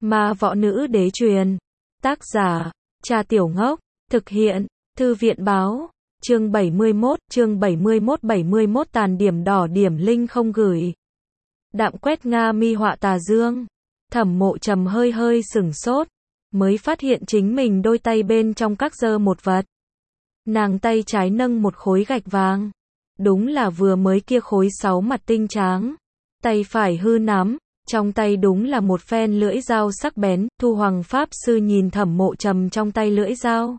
Ma võ nữ đế truyền. Tác giả, Trà Tiểu Ngốc. Thực hiện, Thư viện báo. Chương 71 tàn điểm đỏ điểm linh không gửi. Đạm quét Nga mi họa tà dương. Thẩm Mộ Trầm hơi hơi sửng sốt, mới phát hiện chính mình đôi tay bên trong các giơ một vật. Nàng tay trái nâng một khối gạch vàng. Đúng là vừa mới kia khối 6 mặt tinh tráng. Tay phải hư nắm, trong tay đúng là một phen lưỡi dao sắc bén. Thu Hoàng Pháp Sư nhìn Thẩm Mộ Trầm trong tay lưỡi dao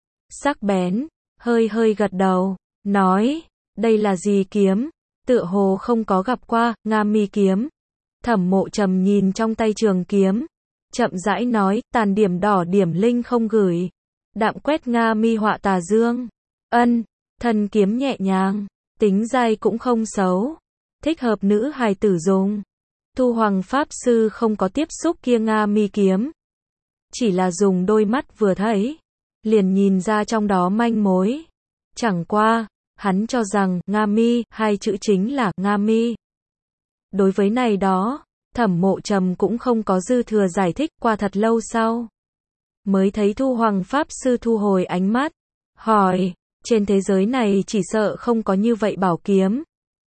sắc bén, hơi hơi gật đầu, nói, đây là gì kiếm? Tựa hồ không có gặp qua, Nga mi kiếm. Thẩm Mộ Trầm nhìn trong tay trường kiếm, chậm rãi nói, tàn điểm đỏ điểm linh không gửi. Đạm quét Nga mi họa tà dương. Ân, thân kiếm nhẹ nhàng, tính dai cũng không xấu, thích hợp nữ hài tử dùng. Thu Hoàng Pháp Sư không có tiếp xúc kia Nga mi kiếm, chỉ là dùng đôi mắt vừa thấy, liền nhìn ra trong đó manh mối. Chẳng qua, hắn cho rằng Nga mi, hai chữ chính là Nga mi. Đối với này đó, Thẩm Mộ Trầm cũng không có dư thừa giải thích. Qua thật lâu sau, mới thấy Thu Hoàng Pháp Sư thu hồi ánh mắt, hỏi, trên thế giới này chỉ sợ không có như vậy bảo kiếm.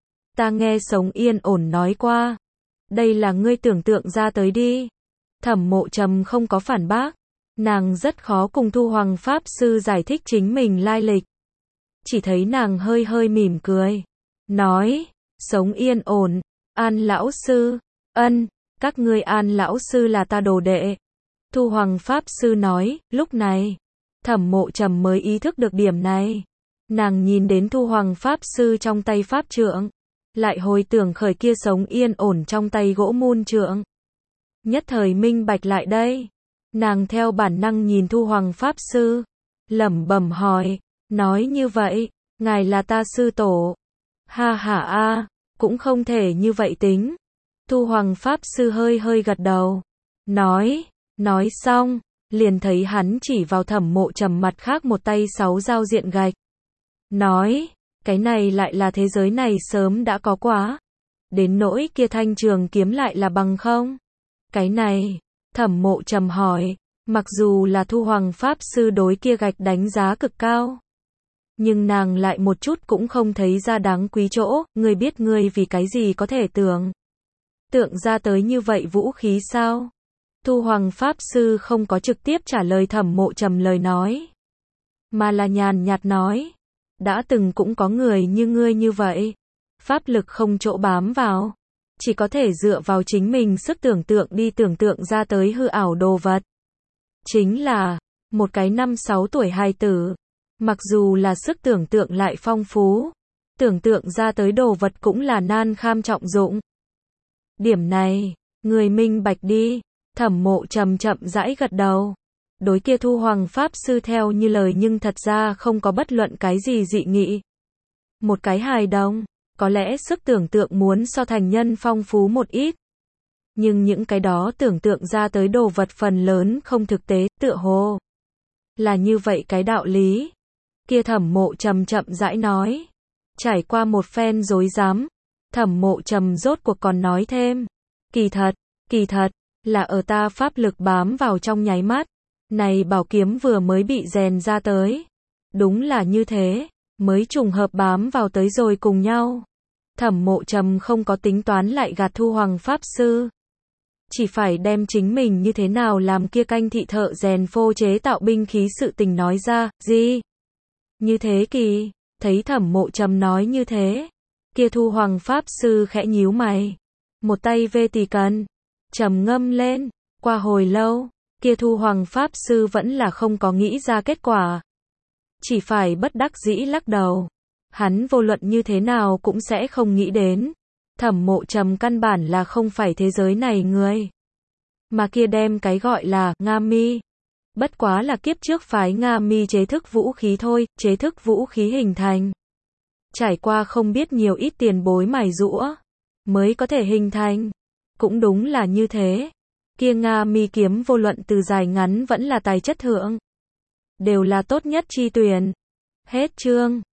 Ta nghe Sống Yên Ổn nói qua, đây là ngươi tưởng tượng ra tới đi. Thẩm Mộ Trầm không có phản bác, nàng rất khó cùng Thu Hoàng Pháp Sư giải thích chính mình lai lịch. Chỉ thấy nàng hơi hơi mỉm cười, nói, Sống Yên Ổn, An lão sư, ân, các ngươi An lão sư là ta đồ đệ. Thu Hoàng Pháp Sư nói, lúc này, Thẩm Mộ Trầm mới ý thức được điểm này. Nàng nhìn đến Thu Hoàng Pháp Sư trong tay pháp trượng, lại hồi tưởng khởi kia Sống Yên Ổn trong tay gỗ mun trượng. Nhất thời minh bạch lại đây. Nàng theo bản năng nhìn Thu Hoàng Pháp Sư, lẩm bẩm hỏi, nói như vậy, ngài là ta sư tổ. Ha ha a, cũng không thể như vậy tính. Thu Hoàng Pháp Sư hơi hơi gật đầu, nói xong, liền thấy hắn chỉ vào Thẩm Mộ Trầm mặt khác một tay 6 giao diện gạch. Nói, cái này lại là thế giới này sớm đã có quá. Đến nỗi kia thanh trường kiếm lại là bằng không? Cái này, Thẩm Mộ Trầm hỏi, mặc dù là Thu Hoàng Pháp Sư đối kia gạch đánh giá cực cao, nhưng nàng lại một chút cũng không thấy ra đáng quý chỗ. Ngươi biết ngươi vì cái gì có thể tưởng ra tới như vậy vũ khí sao? Thu Hoàng Pháp Sư không có trực tiếp trả lời Thẩm Mộ Trầm lời nói, mà là nhàn nhạt nói, đã từng cũng có người như ngươi như vậy, pháp lực không chỗ bám vào, chỉ có thể dựa vào chính mình sức tưởng tượng đi tưởng tượng ra tới hư ảo đồ vật. Chính là, một cái 5-6 tuổi hài tử, mặc dù là sức tưởng tượng lại phong phú, tưởng tượng ra tới đồ vật cũng là nan kham trọng dụng. Điểm này, người minh bạch đi. Thẩm Mộ Trầm chậm rãi gật đầu. Đối kia Thu Hoàng Pháp Sư theo như lời nhưng thật ra không có bất luận cái gì dị nghị. Một cái hài đồng, có lẽ sức tưởng tượng muốn so thành nhân phong phú một ít. Nhưng những cái đó tưởng tượng ra tới đồ vật phần lớn không thực tế, tựa hồ là như vậy cái đạo lý. Kia Thẩm Mộ Trầm chậm rãi nói. Trải qua một phen rối rắm, Thẩm Mộ Trầm rốt cuộc còn nói thêm. Kỳ thật, là ở ta pháp lực bám vào trong nháy mắt. Này bảo kiếm vừa mới bị rèn ra tới. Đúng là như thế, mới trùng hợp bám vào tới rồi cùng nhau. Thẩm Mộ Trầm không có tính toán lại gạt Thu Hoàng Pháp Sư. Chỉ phải đem chính mình như thế nào làm kia canh thị thợ rèn phô chế tạo binh khí sự tình nói ra. Gì? Như thế kỳ, thấy Thẩm Mộ Trầm nói như thế. Kia Thu Hoàng Pháp Sư khẽ nhíu mày. Một tay vê tỳ cần, trầm ngâm lên. Qua hồi lâu, kia Thu Hoàng Pháp Sư vẫn là không có nghĩ ra kết quả. Chỉ phải bất đắc dĩ lắc đầu. Hắn vô luận như thế nào cũng sẽ không nghĩ đến. Thẩm Mộ Trầm căn bản là không phải thế giới này người. Mà kia đem cái gọi là Nga mi. Bất quá là kiếp trước phái Nga mi chế thức vũ khí thôi, chế thức vũ khí hình thành. Trải qua không biết nhiều ít tiền bối mài giũa, mới có thể hình thành. Cũng đúng là như thế. Kia Nga mi kiếm vô luận từ dài ngắn vẫn là tài chất thượng, đều là tốt nhất chi tuyển. Hết chương.